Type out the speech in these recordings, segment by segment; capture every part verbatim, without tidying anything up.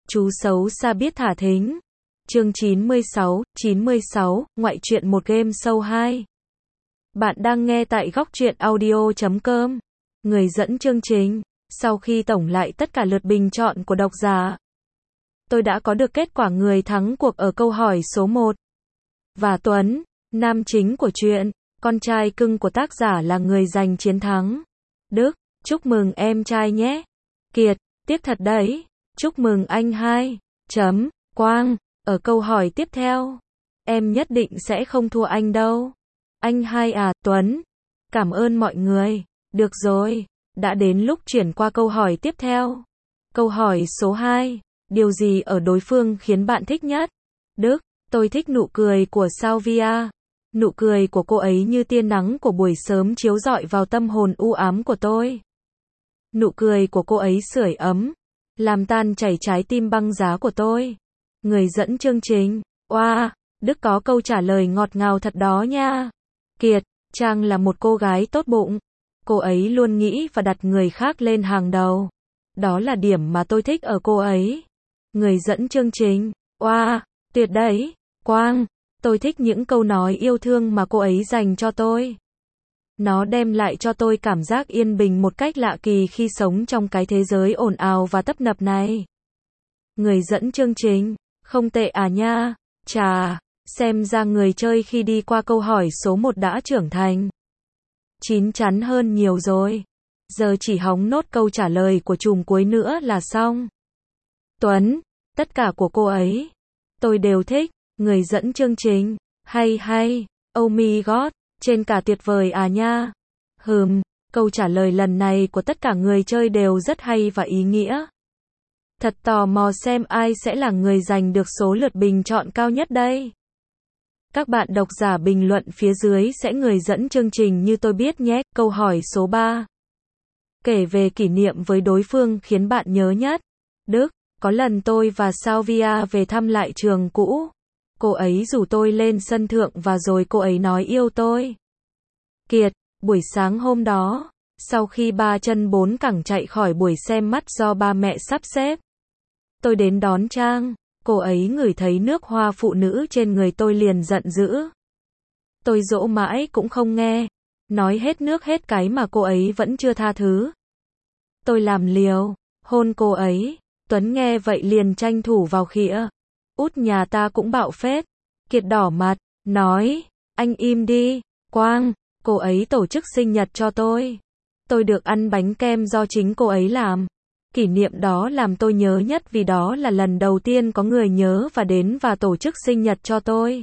Chú xấu xa biết thả thính. Chương chín mươi sáu, chín mươi sáu, ngoại truyện một game show hai. Bạn đang nghe tại góc truyện audio chấm com. Người dẫn chương trình. Sau khi tổng lại tất cả lượt bình chọn của độc giả, tôi đã có được kết quả người thắng cuộc ở câu hỏi số một. Và Tuấn, nam chính của truyện, con trai cưng của tác giả là người giành chiến thắng. Đức, chúc mừng em trai nhé. Kiệt, tiếc thật đấy. Chúc mừng anh hai. Chấm, Quang, ở câu hỏi tiếp theo, em nhất định sẽ không thua anh đâu. Anh hai à, Tuấn. Cảm ơn mọi người. Được rồi, đã đến lúc chuyển qua câu hỏi tiếp theo. Câu hỏi số hai. Điều gì ở đối phương khiến bạn thích nhất? Đức, tôi thích nụ cười của Salvia. Nụ cười của cô ấy như tia nắng của buổi sớm chiếu rọi vào tâm hồn u ám của tôi. Nụ cười của cô ấy sưởi ấm, làm tan chảy trái tim băng giá của tôi. Người dẫn chương trình. Oa, wow, Đức có câu trả lời ngọt ngào thật đó nha. Kiệt, Trang là một cô gái tốt bụng. Cô ấy luôn nghĩ và đặt người khác lên hàng đầu. Đó là điểm mà tôi thích ở cô ấy. Người dẫn chương trình. Oa, wow, tuyệt đấy. Quang, tôi thích những câu nói yêu thương mà cô ấy dành cho tôi. Nó đem lại cho tôi cảm giác yên bình một cách lạ kỳ khi sống trong cái thế giới ồn ào và tấp nập này. Người dẫn chương trình. Không tệ à nha. Chà, xem ra người chơi khi đi qua câu hỏi số một đã trưởng thành. Chín chắn hơn nhiều rồi. Giờ chỉ hóng nốt câu trả lời của chùm cuối nữa là xong. Tuấn, tất cả của cô ấy, tôi đều thích. Người dẫn chương trình. Hay hay. Oh my god, trên cả tuyệt vời à nha. Hừm, câu trả lời lần này của tất cả người chơi đều rất hay và ý nghĩa. Thật tò mò xem ai sẽ là người giành được số lượt bình chọn cao nhất đây. Các bạn độc giả bình luận phía dưới sẽ người dẫn chương trình như tôi biết nhé. Câu hỏi số ba. Kể về kỷ niệm với đối phương khiến bạn nhớ nhất. Đức, có lần tôi và Salvia về thăm lại trường cũ. Cô ấy rủ tôi lên sân thượng và rồi cô ấy nói yêu tôi. Kiệt, buổi sáng hôm đó, sau khi ba chân bốn cẳng chạy khỏi buổi xem mắt do ba mẹ sắp xếp, tôi đến đón Trang. Cô ấy ngửi thấy nước hoa phụ nữ trên người tôi liền giận dữ. Tôi dỗ mãi cũng không nghe. Nói hết nước hết cái mà cô ấy vẫn chưa tha thứ. Tôi làm liều, hôn cô ấy. Tuấn nghe vậy liền tranh thủ vào khịa. Út nhà ta cũng bạo phết. Kiệt đỏ mặt, nói, anh im đi. Quang, cô ấy tổ chức sinh nhật cho tôi. Tôi được ăn bánh kem do chính cô ấy làm. Kỷ niệm đó làm tôi nhớ nhất vì đó là lần đầu tiên có người nhớ và đến và tổ chức sinh nhật cho tôi.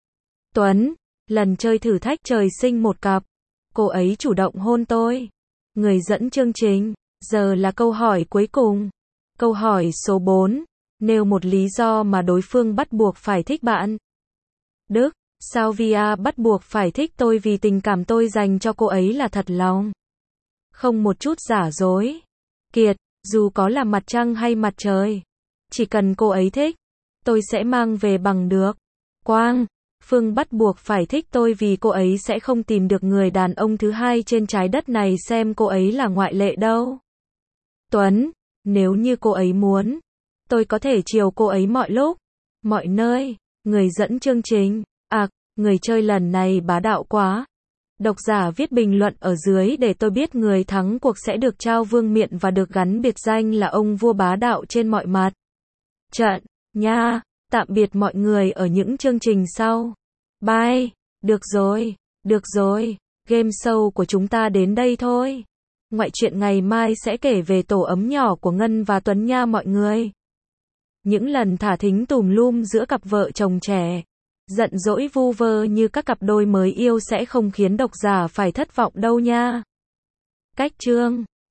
Tuấn, lần chơi thử thách trời sinh một cặp, cô ấy chủ động hôn tôi. Người dẫn chương trình. Giờ là câu hỏi cuối cùng. Câu hỏi số bốn. Nêu một lý do mà đối phương bắt buộc phải thích bạn. Đức, Salvia bắt buộc phải thích tôi vì tình cảm tôi dành cho cô ấy là thật lòng. Không một chút giả dối. Kiệt, dù có là mặt trăng hay mặt trời, chỉ cần cô ấy thích, tôi sẽ mang về bằng được. Quang, Phương bắt buộc phải thích tôi vì cô ấy sẽ không tìm được người đàn ông thứ hai trên trái đất này xem cô ấy là ngoại lệ đâu. Tuấn, nếu như cô ấy muốn, tôi có thể chiều cô ấy mọi lúc, mọi nơi. Người dẫn chương trình. À, người chơi lần này bá đạo quá. Độc giả viết bình luận ở dưới để tôi biết người thắng cuộc sẽ được trao vương miện và được gắn biệt danh là ông vua bá đạo trên mọi mặt. Trận, nha. Tạm biệt mọi người ở những chương trình sau. Bye. Được rồi, được rồi. Game show của chúng ta đến đây thôi. Ngoại truyện ngày mai sẽ kể về tổ ấm nhỏ của Ngân và Tuấn nha mọi người. Những lần thả thính tùm lum giữa cặp vợ chồng trẻ, giận dỗi vu vơ như các cặp đôi mới yêu sẽ không khiến độc giả phải thất vọng đâu nha. Cách chương